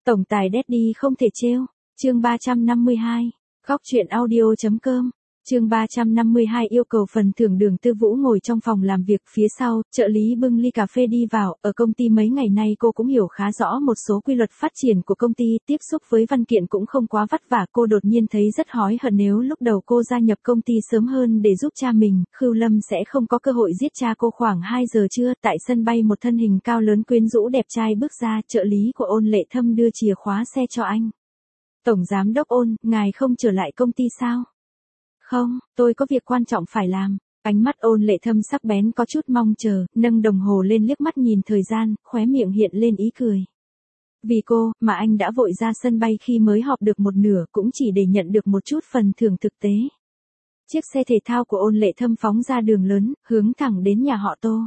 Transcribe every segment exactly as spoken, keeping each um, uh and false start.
Tổng tài Daddy không thể trêu. Chương ba trăm năm mươi hai. Góc truyện audio chấm com. Chương ba trăm năm mươi hai yêu cầu phần thưởng. Đường Tư Vũ ngồi trong phòng làm việc phía sau, trợ lý bưng ly cà phê đi vào. Ở công ty mấy ngày nay cô cũng hiểu khá rõ một số quy luật phát triển của công ty, tiếp xúc với văn kiện cũng không quá vất vả. Cô đột nhiên thấy rất hối hận nếu lúc đầu cô gia nhập công ty sớm hơn để giúp cha mình, Khưu Lâm sẽ không có cơ hội giết cha cô. Khoảng hai giờ trưa, tại sân bay một thân hình cao lớn quyến rũ đẹp trai bước ra, trợ lý của Ôn Lệ Thâm đưa chìa khóa xe cho anh. Tổng giám đốc Ôn, ngài không trở lại công ty sao? Không, tôi có việc quan trọng phải làm. Ánh mắt Ôn Lệ Thâm sắc bén có chút mong chờ, nâng đồng hồ lên liếc mắt nhìn thời gian, khóe miệng hiện lên ý cười. Vì cô, mà anh đã vội ra sân bay khi mới họp được một nửa, cũng chỉ để nhận được một chút phần thưởng thực tế. Chiếc xe thể thao của Ôn Lệ Thâm phóng ra đường lớn, hướng thẳng đến nhà họ Tô.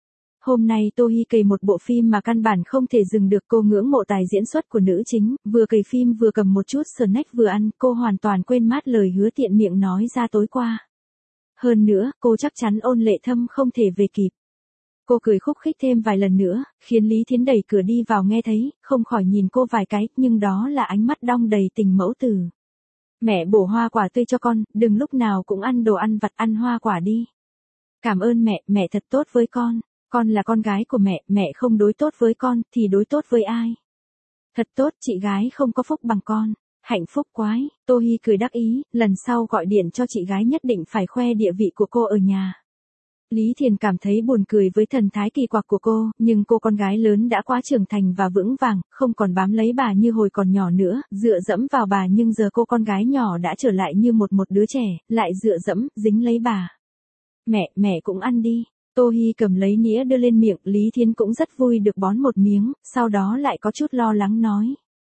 Hôm nay Tô Hi cày một bộ phim mà căn bản không thể dừng được. Cô ngưỡng mộ tài diễn xuất của nữ chính, vừa cày phim vừa cầm một chút snack vừa ăn, cô hoàn toàn quên mất lời hứa tiện miệng nói ra tối qua. Hơn nữa, cô chắc chắn Ôn Lệ Thâm không thể về kịp. Cô cười khúc khích thêm vài lần nữa, khiến Lý Thiến đẩy cửa đi vào nghe thấy, không khỏi nhìn cô vài cái, nhưng đó là ánh mắt đong đầy tình mẫu tử. Mẹ bổ hoa quả tươi cho con, đừng lúc nào cũng ăn đồ ăn vặt, ăn hoa quả đi. Cảm ơn mẹ, mẹ thật tốt với con. Con là con gái của mẹ, mẹ không đối tốt với con, thì đối tốt với ai? Thật tốt, chị gái không có phúc bằng con. Hạnh phúc quái, Tô Hi cười đắc ý, lần sau gọi điện cho chị gái nhất định phải khoe địa vị của cô ở nhà. Lý Thiền cảm thấy buồn cười với thần thái kỳ quặc của cô, nhưng cô con gái lớn đã quá trưởng thành và vững vàng, không còn bám lấy bà như hồi còn nhỏ nữa, dựa dẫm vào bà, nhưng giờ cô con gái nhỏ đã trở lại như một một đứa trẻ, lại dựa dẫm, dính lấy bà. Mẹ, mẹ cũng ăn đi. Tô Hi cầm lấy nĩa đưa lên miệng, Lý Thiến cũng rất vui được bón một miếng, sau đó lại có chút lo lắng nói.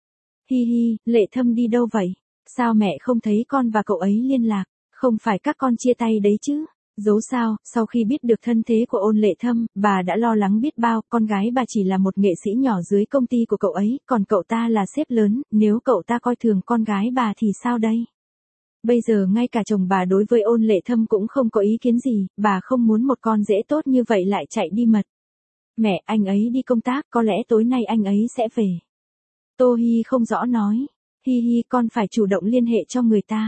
Hi hi, Lệ Thâm đi đâu vậy? Sao mẹ không thấy con và cậu ấy liên lạc? Không phải các con chia tay đấy chứ? Dấu sao, sau khi biết được thân thế của Ôn Lệ Thâm, bà đã lo lắng biết bao, con gái bà chỉ là một nghệ sĩ nhỏ dưới công ty của cậu ấy, còn cậu ta là sếp lớn, nếu cậu ta coi thường con gái bà thì sao đây? Bây giờ ngay cả chồng bà đối với Ôn Lệ Thâm cũng không có ý kiến gì, bà không muốn một con rể tốt như vậy lại chạy đi mật. Mẹ, anh ấy đi công tác, có lẽ tối nay anh ấy sẽ về. Tô Hi không rõ nói. Hi hi, con phải chủ động liên hệ cho người ta.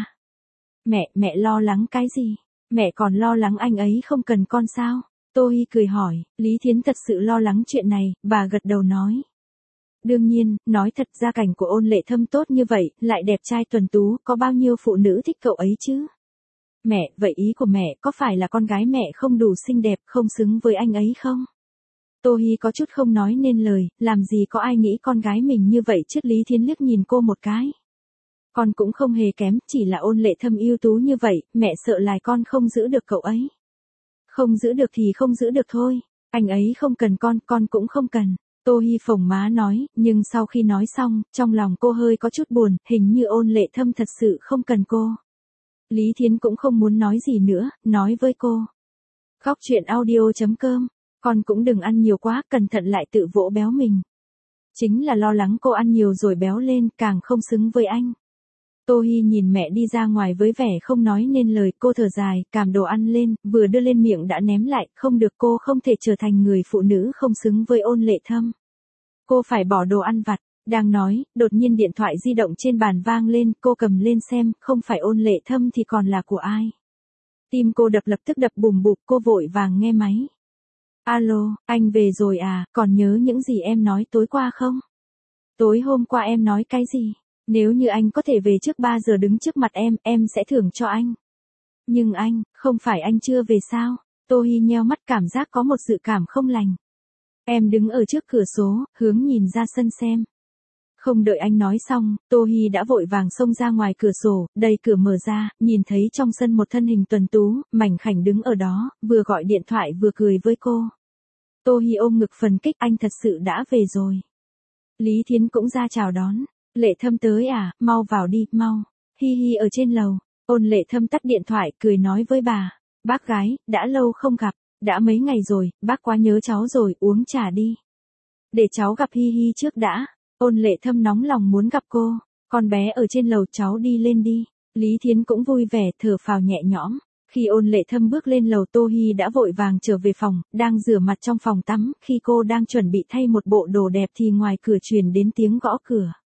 Mẹ, mẹ lo lắng cái gì? Mẹ còn lo lắng anh ấy không cần con sao? Tô Hi cười hỏi, Lý Thiến thật sự lo lắng chuyện này, bà gật đầu nói. Đương nhiên, nói thật gia cảnh của Ôn Lệ Thâm tốt như vậy, lại đẹp trai tuấn tú, có bao nhiêu phụ nữ thích cậu ấy chứ? Mẹ, vậy ý của mẹ có phải là con gái mẹ không đủ xinh đẹp, không xứng với anh ấy không? Tô Hi có chút không nói nên lời, làm gì có ai nghĩ con gái mình như vậy chứ. Lý Thiến liếc nhìn cô một cái. Con cũng không hề kém, chỉ là Ôn Lệ Thâm ưu tú như vậy, mẹ sợ là con không giữ được cậu ấy. Không giữ được thì không giữ được thôi, anh ấy không cần con, con cũng không cần. Tô Hi phồng má nói, nhưng sau khi nói xong, trong lòng cô hơi có chút buồn, hình như Ôn Lệ Thâm thật sự không cần cô. Lý Thiến cũng không muốn nói gì nữa, nói với cô. Góc truyện audio chấm com, con cũng đừng ăn nhiều quá, cẩn thận lại tự vỗ béo mình. Chính là lo lắng cô ăn nhiều rồi béo lên, càng không xứng với anh. Tô Hi nhìn mẹ đi ra ngoài với vẻ không nói nên lời, cô thở dài, cầm đồ ăn lên, vừa đưa lên miệng đã ném lại, không được, cô không thể trở thành người phụ nữ không xứng với Ôn Lệ Thâm. Cô phải bỏ đồ ăn vặt, đang nói, đột nhiên điện thoại di động trên bàn vang lên, cô cầm lên xem, không phải Ôn Lệ Thâm thì còn là của ai. Tim cô đập lập tức đập bùm bụp, cô vội vàng nghe máy. Alo, anh về rồi à, còn nhớ những gì em nói tối qua không? Tối hôm qua em nói cái gì? Nếu như anh có thể về trước ba giờ đứng trước mặt em, em sẽ thưởng cho anh. Nhưng anh, không phải anh chưa về sao? Tô Hi nheo mắt, cảm giác có một dự cảm không lành. Em đứng ở trước cửa sổ, hướng nhìn ra sân xem. Không đợi anh nói xong, Tô Hi đã vội vàng xông ra ngoài cửa sổ, đẩy cửa mở ra, nhìn thấy trong sân một thân hình tuấn tú, mảnh khảnh đứng ở đó, vừa gọi điện thoại vừa cười với cô. Tô Hi ôm ngực phấn khích, anh thật sự đã về rồi. Lý Thiến cũng ra chào đón. Lệ Thâm tới à, mau vào đi, mau. Hi hi ở trên lầu. Ôn Lệ Thâm tắt điện thoại, cười nói với bà. Bác gái, đã lâu không gặp, đã mấy ngày rồi, bác quá nhớ cháu rồi, uống trà đi. Để cháu gặp Hi hi trước đã. Ôn Lệ Thâm nóng lòng muốn gặp cô. Con bé ở trên lầu, cháu đi lên đi. Lý Thiến cũng vui vẻ, thở phào nhẹ nhõm. Khi Ôn Lệ Thâm bước lên lầu, Tô Hi đã vội vàng trở về phòng, đang rửa mặt trong phòng tắm. Khi cô đang chuẩn bị thay một bộ đồ đẹp thì ngoài cửa truyền đến tiếng gõ cửa.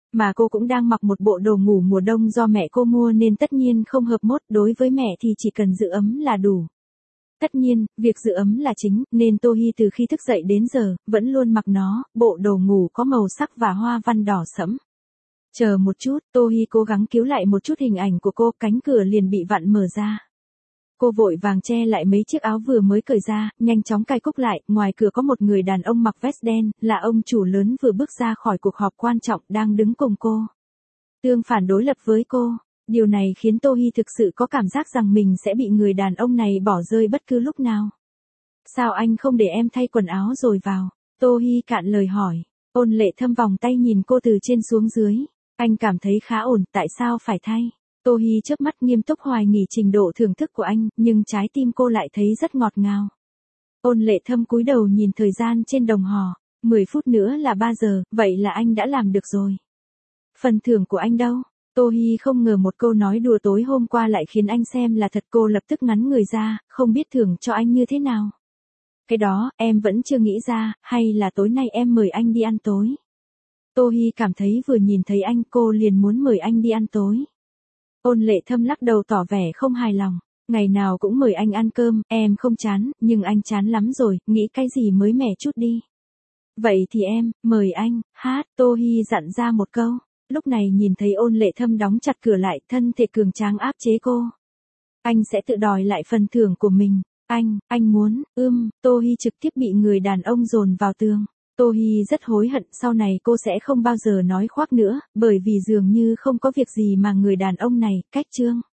Mà cô cũng đang mặc một bộ đồ ngủ mùa đông do mẹ cô mua nên tất nhiên không hợp mốt, đối với mẹ thì chỉ cần giữ ấm là đủ. Tất nhiên, việc giữ ấm là chính, nên Tô Hi từ khi thức dậy đến giờ, vẫn luôn mặc nó, bộ đồ ngủ có màu sắc và hoa văn đỏ sẫm. Chờ một chút, Tô Hi cố gắng cứu lại một chút hình ảnh của cô, cánh cửa liền bị vặn mở ra. Cô vội vàng che lại mấy chiếc áo vừa mới cởi ra, nhanh chóng cài cúc lại, ngoài cửa có một người đàn ông mặc vest đen, là ông chủ lớn vừa bước ra khỏi cuộc họp quan trọng đang đứng cùng cô. Tương phản đối lập với cô, điều này khiến Tô Hi thực sự có cảm giác rằng mình sẽ bị người đàn ông này bỏ rơi bất cứ lúc nào. Sao anh không để em thay quần áo rồi vào? Tô Hi cạn lời hỏi. Ôn Lệ Thâm vòng tay nhìn cô từ trên xuống dưới. Anh cảm thấy khá ổn, tại sao phải thay? Tô Hi chớp mắt nghiêm túc hoài nghi trình độ thưởng thức của anh, nhưng trái tim cô lại thấy rất ngọt ngào. Ôn Lệ Thâm cúi đầu nhìn thời gian trên đồng hồ, mười phút nữa là ba giờ, vậy là anh đã làm được rồi. Phần thưởng của anh đâu? Tô Hi không ngờ một câu nói đùa tối hôm qua lại khiến anh xem là thật, cô lập tức ngắn người ra, không biết thưởng cho anh như thế nào. Cái đó, em vẫn chưa nghĩ ra, hay là tối nay em mời anh đi ăn tối? Tô Hi cảm thấy vừa nhìn thấy anh cô liền muốn mời anh đi ăn tối. Ôn Lệ Thâm lắc đầu tỏ vẻ không hài lòng. Ngày nào cũng mời anh ăn cơm, em không chán, nhưng anh chán lắm rồi, nghĩ cái gì mới mẻ chút đi. Vậy thì em, mời anh, hát, Tô Hi dặn ra một câu. Lúc này nhìn thấy Ôn Lệ Thâm đóng chặt cửa lại, thân thể cường tráng áp chế cô. Anh sẽ tự đòi lại phần thưởng của mình. Anh, anh muốn, ưm, Tô Hi trực tiếp bị người đàn ông dồn vào tường. Tô Hi rất hối hận, sau này cô sẽ không bao giờ nói khoác nữa, bởi vì dường như không có việc gì mà người đàn ông này cách trương.